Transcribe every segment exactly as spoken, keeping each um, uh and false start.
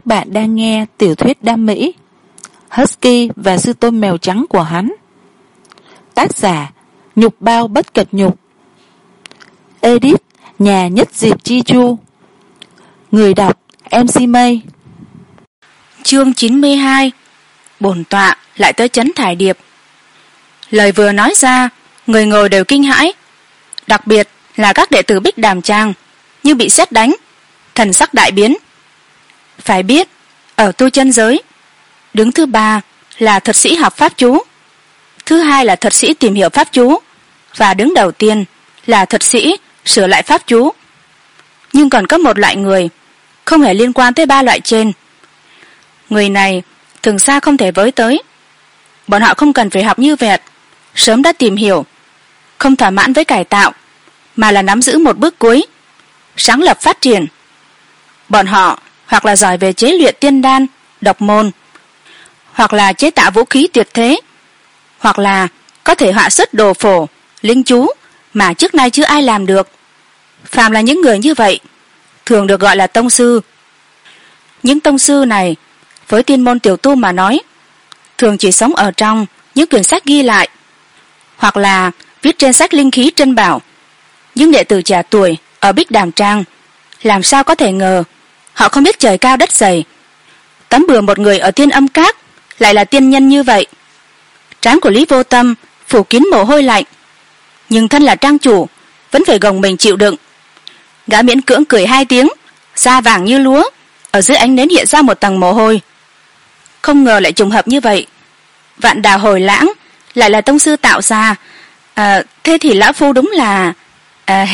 Các bạn đang nghe tiểu thuyết đam mỹ Husky và sư tôn mèo trắng của hắn. Tác giả Nhục Bao Bất Cật Nhục. Edit Nhà Nhất Diệp Chi Chu. Người đọc em xê Mây. Chương chín mươi hai. Bổn tọa lại tới trấn Thải Điệp. Lời vừa nói ra, người ngồi đều kinh hãi, đặc biệt là các đệ tử Bích Đàm Trang như bị sét đánh, thần sắc đại biến. Phải biết, ở tu chân giới, đứng thứ ba là thuật sĩ học pháp chú, thứ hai là thuật sĩ tìm hiểu pháp chú, và đứng đầu tiên là thuật sĩ sửa lại pháp chú. Nhưng còn có một loại người không hề liên quan tới ba loại trên. Người này thường xa không thể với tới. Bọn họ không cần phải học như vẹt, sớm đã tìm hiểu, không thỏa mãn với cải tạo, mà là nắm giữ một bước cuối, sáng lập phát triển. Bọn họ hoặc là giỏi về chế luyện tiên đan, độc môn, hoặc là chế tạo vũ khí tuyệt thế, hoặc là có thể họa xuất đồ phổ, linh chú mà trước nay chưa ai làm được. Phàm là những người như vậy thường được gọi là tông sư. Những tông sư này với tiên môn tiểu tu mà nói, thường chỉ sống ở trong những quyển sách ghi lại, hoặc là viết trên sách linh khí trân bảo. Những đệ tử trẻ tuổi ở Bích Đàm Trang làm sao có thể ngờ họ không biết trời cao đất dày, tấm bừa một người ở Tiên Âm Các lại là tiên nhân như vậy. Trán của Lý Vô Tâm phủ kín mồ hôi lạnh, nhưng thân là trang chủ vẫn phải gồng mình chịu đựng. Gã miễn cưỡng cười hai tiếng, da vàng như lúa, ở dưới ánh nến hiện ra một tầng mồ hôi. Không ngờ lại trùng hợp như vậy, Vạn Đào Hồi Lãng lại là tông sư tạo ra. À, thế thì lão phu đúng là à,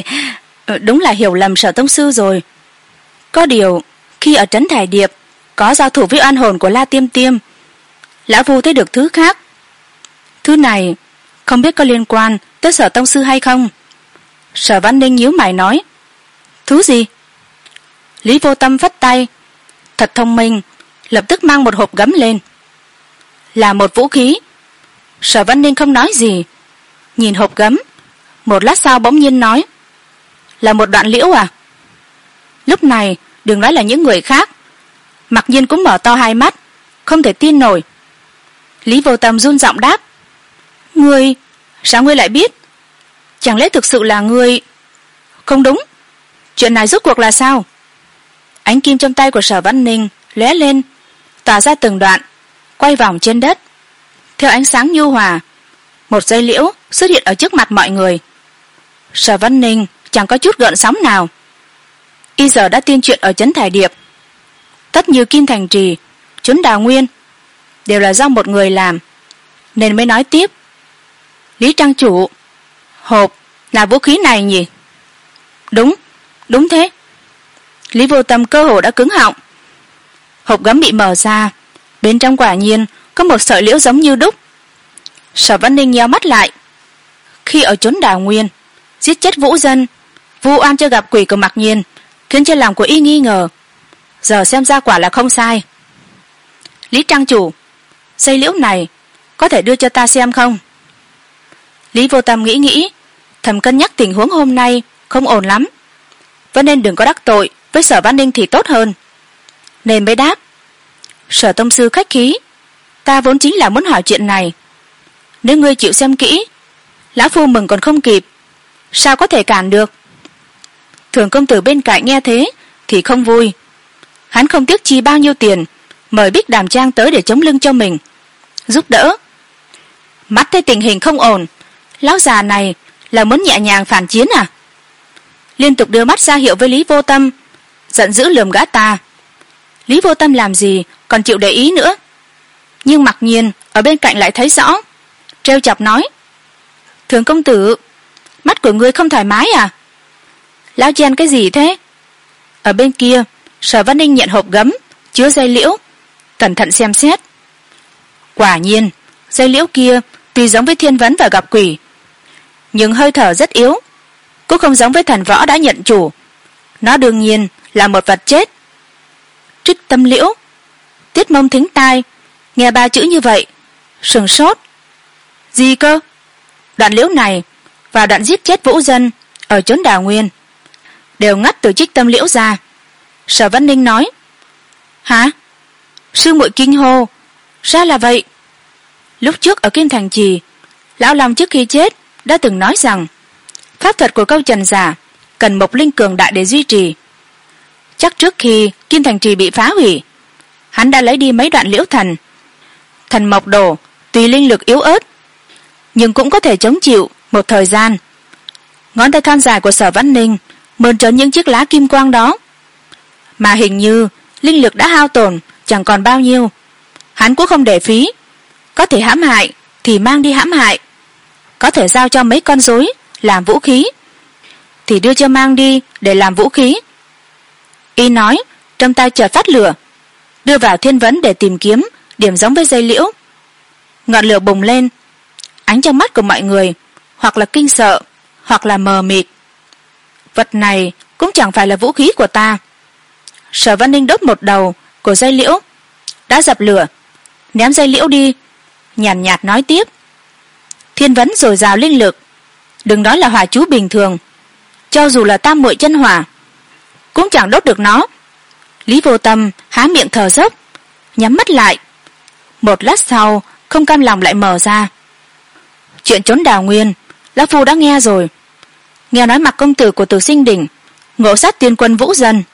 đúng là hiểu lầm Sở tông sư rồi. Có điều khi ở trấn Thải Điệp có giao thủ với oan hồn của La Tiêm Tiêm, lão phu thấy được thứ khác. Thứ này không biết có liên quan tới Sở tông sư hay không. Sở Văn Ninh nhíu mày nói, thứ gì? Lý Vô Tâm vất tay, thật thông minh, lập tức mang một hộp gấm lên. Là một vũ khí. Sở Văn Ninh không nói gì, nhìn hộp gấm, một lát sau bỗng nhiên nói, là một đoạn liễu à? Lúc này đừng nói là những người khác, Mặc Nhiên cũng mở to hai mắt, không thể tin nổi. Lý Vô Tâm run giọng đáp, ngươi, sao ngươi lại biết? Chẳng lẽ thực sự là ngươi? Không đúng, chuyện này rốt cuộc là sao? Ánh kim trong tay của Sở Văn Ninh lóe lên, tỏa ra từng đoạn, quay vòng trên đất. Theo ánh sáng nhu hòa, một dây liễu xuất hiện ở trước mặt mọi người. Sở Văn Ninh chẳng có chút gợn sóng nào. Y giờ đã tiên chuyện ở trấn Thải Điệp, tất như Kim Thành Trì, trấn Đào Nguyên đều là do một người làm, nên mới nói tiếp, Lý trang chủ, hộp là vũ khí này nhỉ? Đúng, đúng thế. Lý Vô Tâm cơ hồ đã cứng họng. Hộp gấm bị mở ra, bên trong quả nhiên có một sợi liễu giống như đúc. Sở Văn Ninh nheo mắt lại. Khi ở trấn Đào Nguyên giết chết Vũ Dân, vu oan cho gặp quỷ của Mặc Nhiên, khiến cho lòng của y nghi ngờ. Giờ xem ra quả là không sai. Lý trang chủ, dây liễu này có thể đưa cho ta xem không? Lý Vô Tâm nghĩ nghĩ, thầm cân nhắc tình huống hôm nay không ổn lắm, vẫn nên đừng có đắc tội với Sở Văn Ninh thì tốt hơn, nên mới đáp, Sở tông sư khách khí, ta vốn chính là muốn hỏi chuyện này. Nếu ngươi chịu xem kỹ, lão phu mừng còn không kịp, sao có thể cản được? Thường công tử bên cạnh nghe thế thì không vui. Hắn không tiếc chi bao nhiêu tiền mời Bích Đàm Trang tới để chống lưng cho mình, giúp đỡ. Mắt thấy tình hình không ổn, lão già này là muốn nhẹ nhàng phản chiến à? Liên tục đưa mắt ra hiệu với Lý Vô Tâm, giận dữ lườm gã ta. Lý Vô Tâm làm gì còn chịu để ý nữa. Nhưng Mặc Nhiên ở bên cạnh lại thấy rõ, trêu chọc nói, Thường công tử, mắt của ngươi không thoải mái à? Lão chen cái gì thế? Ở bên kia, Sở Văn Ninh nhận hộp gấm chứa dây liễu, cẩn thận xem xét. Quả nhiên dây liễu kia tuy giống với thiên vấn và gặp quỷ, nhưng hơi thở rất yếu, cũng không giống với thần võ đã nhận chủ. Nó đương nhiên là một vật chết. Trích tâm liễu. Tiết Mông thính tai, nghe ba chữ như vậy, sừng sốt. Gì cơ? Đoạn liễu này và đoạn giết chết Vũ Dân ở trấn Đào Nguyên đều ngắt từ trích tâm liễu ra. Sở Văn Ninh nói, Hả? Sư muội kinh hô. Ra là vậy. Lúc trước ở Kim Thành Trì, lão Long trước khi chết đã từng nói rằng pháp thuật của câu trần giả cần một linh cường đại để duy trì. Chắc trước khi Kim Thành Trì bị phá hủy, hắn đã lấy đi mấy đoạn liễu thần. Thần mộc đồ tuy linh lực yếu ớt, nhưng cũng có thể chống chịu một thời gian. Ngón tay thon dài của Sở Văn Ninh mơn trớn những chiếc lá kim quang đó, mà hình như linh lực đã hao tổn chẳng còn bao nhiêu. Hắn cũng không để phí, có thể hãm hại thì mang đi hãm hại, có thể giao cho mấy con rối làm vũ khí thì đưa cho mang đi để làm vũ khí. Y nói, trong tay chợt phát lửa, đưa vào thiên vấn để tìm kiếm điểm giống với dây liễu. Ngọn lửa bùng lên, ánh trong mắt của mọi người hoặc là kinh sợ hoặc là mờ mịt. Vật này cũng chẳng phải là vũ khí của ta. Sở Văn Ninh đốt một đầu của dây liễu, đã dập lửa, ném dây liễu đi, nhàn nhạt, nhạt nói tiếp. Thiên vấn dồi dào linh lực, đừng nói là hỏa chú bình thường, cho dù là tam muội chân hỏa cũng chẳng đốt được nó. Lý Vô Tâm há miệng thở dốc, nhắm mắt lại. Một lát sau không cam lòng lại mở ra. Chuyện trốn Đào Nguyên lão phu đã nghe rồi. Nghe nói Mặc công tử của Tử Sinh Đỉnh ngộ sát tiên quân Vũ Dân.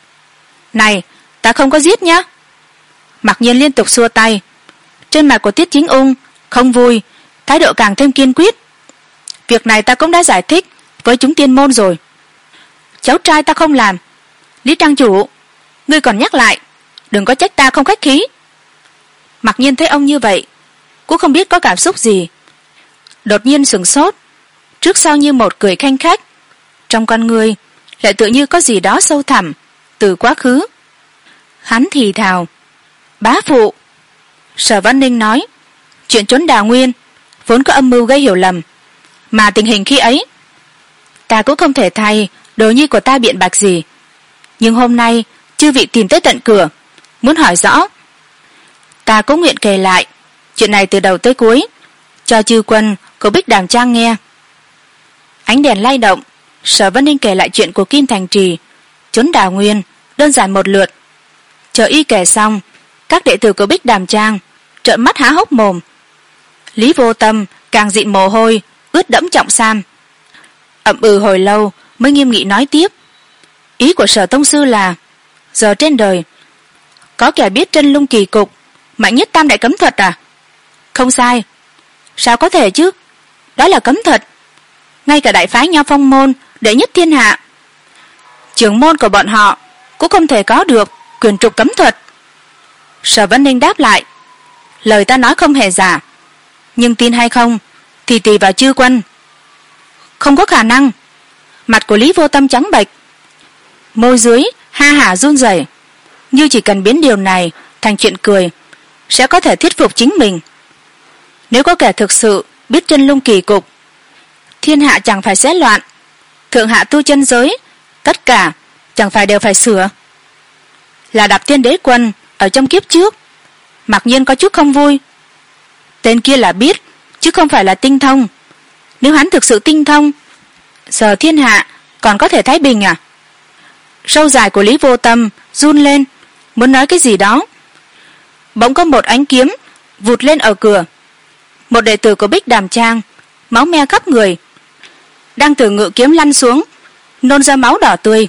Này, ta không có giết nhá. Mặc Nhiên liên tục xua tay. Trên mặt của Tiết Chính Ung không vui, thái độ càng thêm kiên quyết. Việc này ta cũng đã giải thích với chúng tiên môn rồi. Cháu trai ta không làm. Lý Trang chủ, ngươi còn nhắc lại, đừng có trách ta không khách khí. Mặc Nhiên thấy ông như vậy cũng không biết có cảm xúc gì, đột nhiên sửng sốt, trước sau như một cười khanh khách, trong con người lại tự như có gì đó sâu thẳm từ quá khứ. Hắn thì thào, bá phụ. Sở Văn Ninh nói, chuyện trốn Đào Nguyên vốn có âm mưu gây hiểu lầm, mà tình hình khi ấy ta cũng không thể thay đồ nhi của ta biện bạch gì. Nhưng hôm nay chư vị tìm tới tận cửa, muốn hỏi rõ, ta cũng nguyện kể lại chuyện này từ đầu tới cuối cho chư quân của Bích Đàm Trang nghe. Ánh đèn lay động, Sở Văn Ninh kể lại chuyện của Kim Thành Trì, trốn Đào Nguyên đơn giản một lượt. Chờ y kể xong, các đệ tử của Bích Đàm Trang trợn mắt há hốc mồm. Lý Vô Tâm càng dịn mồ hôi, ướt đẫm trọng sam. Ậm ừ hồi lâu mới nghiêm nghị nói tiếp. Ý của Sở tông sư là, giờ trên đời có kẻ biết Chân Lung kỳ cục mạnh nhất tam đại cấm thuật à? Không sai. Sao có thể chứ? Đó là cấm thuật. Ngay cả đại phái Nho Phong môn đệ nhất thiên hạ, trưởng môn của bọn họ cũng không thể có được quyền trục cấm thuật. Sở Văn Ninh đáp lại, lời ta nói không hề giả, nhưng tin hay không thì tùy vào chư quân. Không có khả năng. Mặt của Lý Vô Tâm trắng bệch, môi dưới ha hả run rẩy, như chỉ cần biến điều này thành chuyện cười sẽ có thể thuyết phục chính mình. Nếu có kẻ thực sự biết Chân Lung kỳ cục, thiên hạ chẳng phải sẽ loạn, thượng hạ tu chân giới tất cả chẳng phải đều phải sửa. Là Đạp Thiên Đế Quân ở trong kiếp trước, Mặc Nhiên có chút không vui. Tên kia là biết chứ không phải là tinh thông. Nếu hắn thực sự tinh thông, giờ thiên hạ còn có thể thái bình à? Râu dài của Lý Vô Tâm run lên, muốn nói cái gì đó. Bỗng có một ánh kiếm vụt lên ở cửa. Một đệ tử của Bích Đàm Trang, máu me khắp người, đang từ ngự kiếm lăn xuống, nôn ra máu đỏ tươi.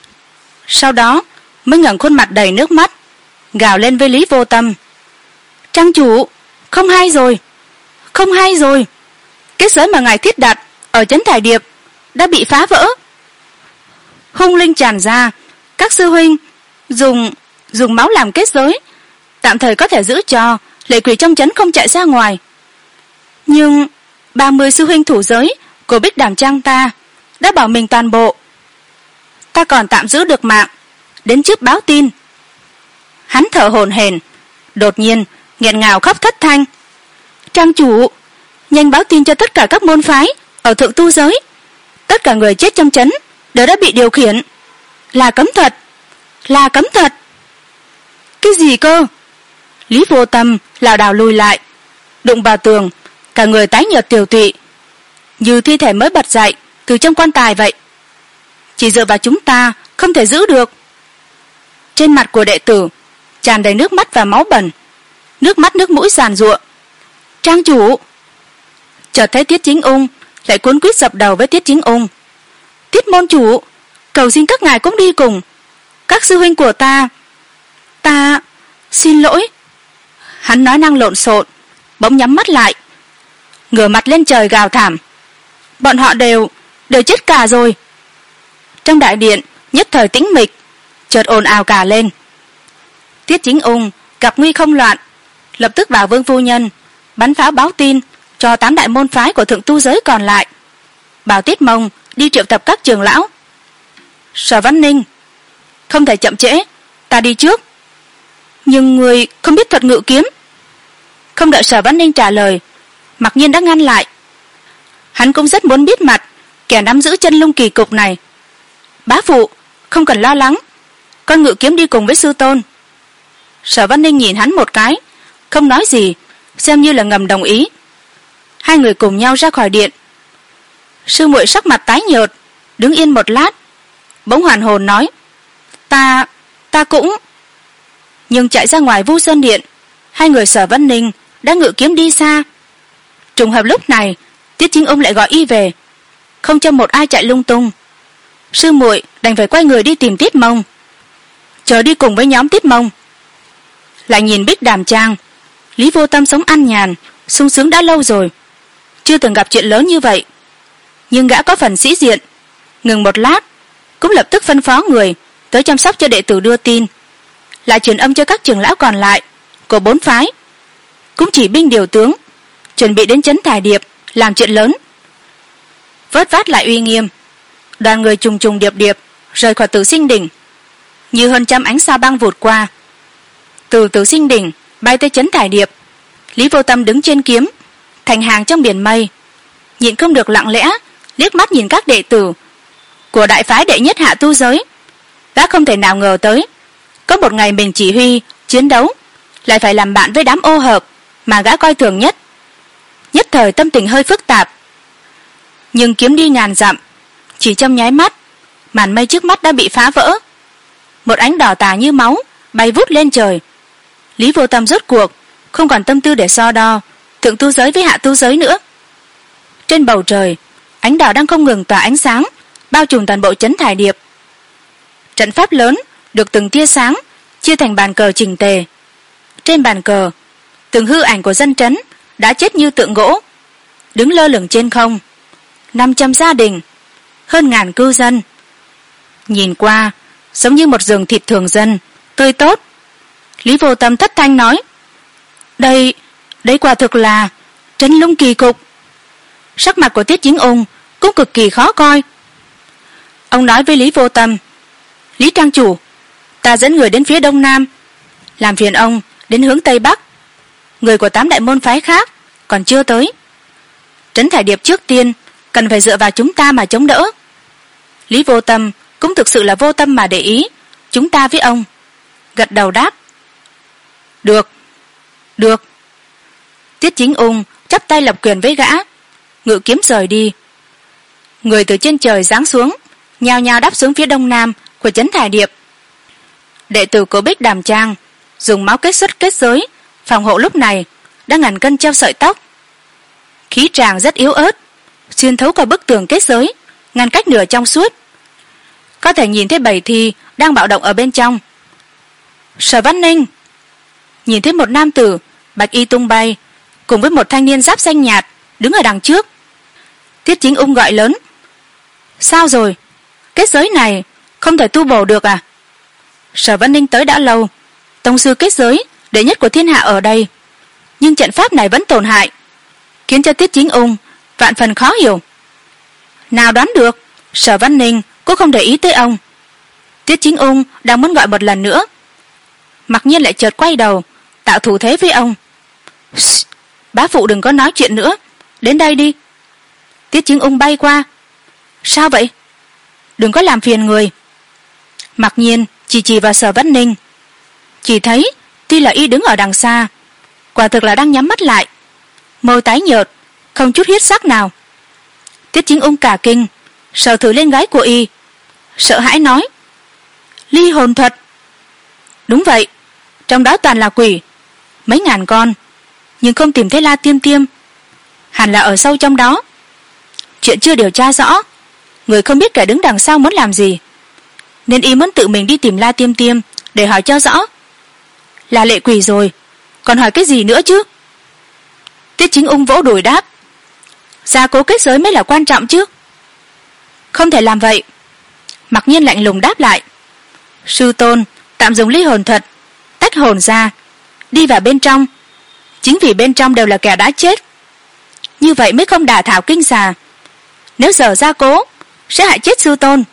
Sau đó mới ngẩng khuôn mặt đầy nước mắt, gào lên với Lý Vô Tâm. Trang chủ, không hay rồi, không hay rồi. Kết giới mà ngài thiết đặt ở trấn Thải Điệp đã bị phá vỡ. Hung linh tràn ra, các sư huynh dùng dùng máu làm kết giới, tạm thời có thể giữ cho lệ quỷ trong trấn không chạy ra ngoài. Nhưng ba mươi sư huynh thủ giới của Bích Đàm Trang ta đã bảo mình toàn bộ. Ta còn tạm giữ được mạng, đến trước báo tin. Hắn thở hổn hển, đột nhiên nghẹn ngào khóc thất thanh. Trang chủ, nhanh báo tin cho tất cả các môn phái ở thượng tu giới. Tất cả người chết trong trấn đều đã bị điều khiển. Là cấm thuật, là cấm thuật. Cái gì cơ? Lý Vô Tâm lảo đảo lùi lại, đụng vào tường, cả người tái nhợt tiều tụy, như thi thể mới bật dậy từ trong quan tài vậy. Chỉ dựa vào chúng ta không thể giữ được. Trên mặt của đệ tử tràn đầy nước mắt và máu bẩn, nước mắt nước mũi giàn giụa. Trang chủ! Chợt thấy Tiết Chính Ung, lại cuốn quýt dập đầu với Tiết Chính Ung. Tiết môn chủ, cầu xin các ngài cũng đi cùng. Các sư huynh của ta, ta xin lỗi. Hắn nói năng lộn xộn, bỗng nhắm mắt lại, ngửa mặt lên trời gào thảm. Bọn họ đều đều chết cả rồi. Trong đại điện nhất thời tĩnh mịch, chợt ồn ào cả lên. Tiết Chính Ung gặp nguy không loạn, lập tức bảo Vương phu nhân bắn pháo báo tin cho tám đại môn phái của thượng tu giới còn lại, bảo Tiết Mông đi triệu tập các trưởng lão. Sở Văn Ninh, không thể chậm trễ, ta đi trước. Nhưng người không biết thuật ngự kiếm. Không đợi Sở Văn Ninh trả lời, Mặc Nhiên đã ngăn lại. Hắn cũng rất muốn biết mặt kẻ nắm giữ chân lung kỳ cục này. Bá phụ, không cần lo lắng, con ngự kiếm đi cùng với sư tôn. Sở Văn Ninh nhìn hắn một cái, không nói gì, xem như là ngầm đồng ý. Hai người cùng nhau ra khỏi điện. Sư muội sắc mặt tái nhợt, đứng yên một lát, bỗng hoàn hồn nói: Ta, ta cũng... Nhưng chạy ra ngoài Vu Sơn điện, hai người Sở Văn Ninh đã ngự kiếm đi xa. Trùng hợp lúc này Tiết Chính Ung lại gọi y về, không cho một ai chạy lung tung. Sư muội đành phải quay người đi tìm Tiết Mông, chờ đi cùng với nhóm Tiết Mông. Lại nhìn Bích Đàm Trang, Lý Vô Tâm sống ăn nhàn sung sướng đã lâu rồi, chưa từng gặp chuyện lớn như vậy. Nhưng gã có phần sĩ diện, ngừng một lát cũng lập tức phân phó người tới chăm sóc cho đệ tử đưa tin, lại truyền âm cho các trưởng lão còn lại của bốn phái, cũng chỉ binh điều tướng, chuẩn bị đến trấn Thải Điệp làm chuyện lớn. Vớt vát lại uy nghiêm, đoàn người trùng trùng điệp điệp rời khỏi Tử Sinh Đỉnh, như hơn trăm ánh sao băng vụt qua. Từ Tử Sinh Đỉnh bay tới trấn Thải Điệp, Lý Vô Tâm đứng trên kiếm, thành hàng trong biển mây, nhịn không được lặng lẽ liếc mắt nhìn các đệ tử của đại phái đệ nhất hạ tu giới. Gã không thể nào ngờ tới có một ngày mình chỉ huy chiến đấu lại phải làm bạn với đám ô hợp mà gã coi thường nhất. Nhất thời tâm tình hơi phức tạp. Nhưng kiếm đi ngàn dặm, chỉ trong nháy mắt, màn mây trước mắt đã bị phá vỡ. Một ánh đỏ tà như máu bay vút lên trời. Lý Vô Tâm rốt cuộc không còn tâm tư để so đo thượng tu giới với hạ tu giới nữa. Trên bầu trời, ánh đỏ đang không ngừng tỏa ánh sáng, bao trùm toàn bộ trấn Thải Điệp. Trận pháp lớn được từng tia sáng chia thành bàn cờ chỉnh tề. Trên bàn cờ, từng hư ảnh của dân trấn đã chết như tượng gỗ, đứng lơ lửng trên không. Năm trăm gia đình, hơn ngàn cư dân. Nhìn qua giống như một giường thịt thường dân, tươi tốt. Lý Vô Tâm thất thanh nói: Đây, đây quả thực là trấn lung kỳ cục. Sắc mặt của Tiết Chính Ung cũng cực kỳ khó coi. Ông nói với Lý Vô Tâm: Lý trang chủ, ta dẫn người đến phía đông nam, làm phiền ông đến hướng tây bắc. Người của tám đại môn phái khác còn chưa tới. Trấn Thải Điệp trước tiên cần phải dựa vào chúng ta mà chống đỡ. Lý Vô Tâm cũng thực sự là vô tâm mà để ý chúng ta với ông, gật đầu đáp: Được, được. Tiết Chính Ung chắp tay lập quyền với gã, ngự kiếm rời đi. Người từ trên trời giáng xuống, nhao nhao đáp xuống phía đông nam của trấn Thải Điệp. Đệ tử của Bích Đàm Trang dùng máu kết xuất kết giới phòng hộ lúc này đã ngàn cân treo sợi tóc. Khí tràng rất yếu ớt, xuyên thấu qua bức tường kết giới, ngăn cách nửa trong suốt. Có thể nhìn thấy bầy thi đang bạo động ở bên trong. Sở Văn Ninh nhìn thấy một nam tử bạch y tung bay cùng với một thanh niên giáp xanh nhạt đứng ở đằng trước. Tiết Chính Ung gọi lớn: Sao rồi? Kết giới này không thể tu bổ được à? Sở Văn Ninh tới đã lâu, tông sư kết giới đệ nhất của thiên hạ ở đây, nhưng trận pháp này vẫn tổn hại, khiến cho Tiết Chính Ung vạn phần khó hiểu. Nào đoán được, Sở Văn Ninh cũng không để ý tới ông. Tiết Chính Ung đang muốn gọi một lần nữa, Mặc Nhiên lại chợt quay đầu tạo thủ thế với ông: Bá phụ đừng có nói chuyện nữa, đến đây đi. Tiết Chính Ung bay qua: Sao vậy? Đừng có làm phiền người. Mặc Nhiên chỉ chỉ vào Sở Văn Ninh, chỉ thấy tuy là y đứng ở đằng xa, quả thực là đang nhắm mắt lại, môi tái nhợt, không chút huyết sắc nào. Tiết Chính Ung cả kinh, sờ thử lên gái của y, sợ hãi nói: Ly hồn thuật. Đúng vậy, trong đó toàn là quỷ, mấy ngàn con, nhưng không tìm thấy La Tiêm Tiêm. Hẳn là ở sâu trong đó. Chuyện chưa điều tra rõ, người không biết kẻ đứng đằng sau muốn làm gì, nên y muốn tự mình đi tìm La Tiêm Tiêm để hỏi cho rõ. Là lệ quỷ rồi, còn hỏi cái gì nữa chứ? Tiết Chính Ung vỗ đùi đáp, gia cố kết giới mới là quan trọng chứ. Không thể làm vậy. Mặc Nhiên lạnh lùng đáp lại, sư tôn tạm dùng ly hồn thuật tách hồn ra, đi vào bên trong. Chính vì bên trong đều là kẻ đã chết, như vậy mới không đả thảo kinh xà. Nếu giờ gia cố sẽ hại chết sư tôn.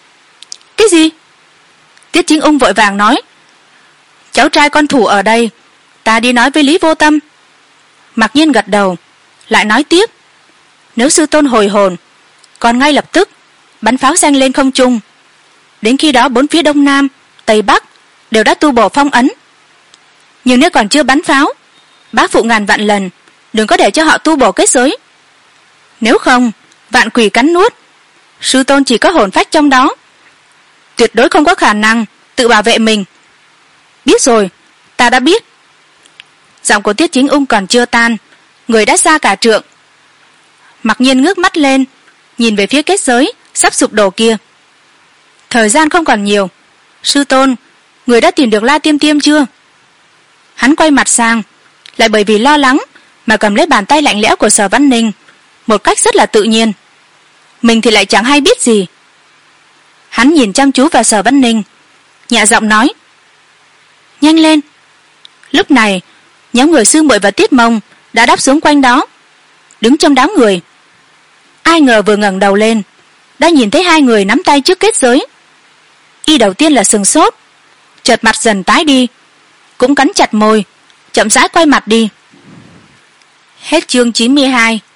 Cái gì? Tiết Chính Ung vội vàng nói, cháu trai con thủ ở đây, ta đi nói với Lý Vô Tâm. Mặc Nhiên gật đầu, lại nói tiếp, nếu sư tôn hồi hồn, còn ngay lập tức bắn pháo xanh lên không trung. Đến khi đó bốn phía đông nam, tây bắc đều đã tu bổ phong ấn. Nhưng nếu còn chưa bắn pháo, bác phụ ngàn vạn lần đừng có để cho họ tu bổ kết giới. Nếu không, vạn quỷ cắn nuốt, sư tôn chỉ có hồn phách trong đó, tuyệt đối không có khả năng tự bảo vệ mình. Biết rồi, ta đã biết. Giọng của Tiết Chính Ung còn chưa tan, người đã xa cả trượng. Mặc Nhiên ngước mắt lên, nhìn về phía kết giới sắp sụp đổ kia. Thời gian không còn nhiều. Sư tôn, người đã tìm được La Tiêm Tiêm chưa? Hắn quay mặt sang, lại bởi vì lo lắng mà cầm lấy bàn tay lạnh lẽo của Sở Văn Ninh một cách rất là tự nhiên. Mình thì lại chẳng hay biết gì. Hắn nhìn chăm chú vào Sở Văn Ninh, nhẹ giọng nói, nhanh lên. Lúc này nhóm người Sư Muội và Tiết Mông đã đáp xuống quanh đó, đứng trong đám người. Ai ngờ vừa ngẩng đầu lên đã nhìn thấy hai người nắm tay trước kết giới. Y đầu tiên là sừng sốt, chợt mặt dần tái đi, cũng cắn chặt môi, chậm rãi quay mặt đi. Hết chương chín mươi hai.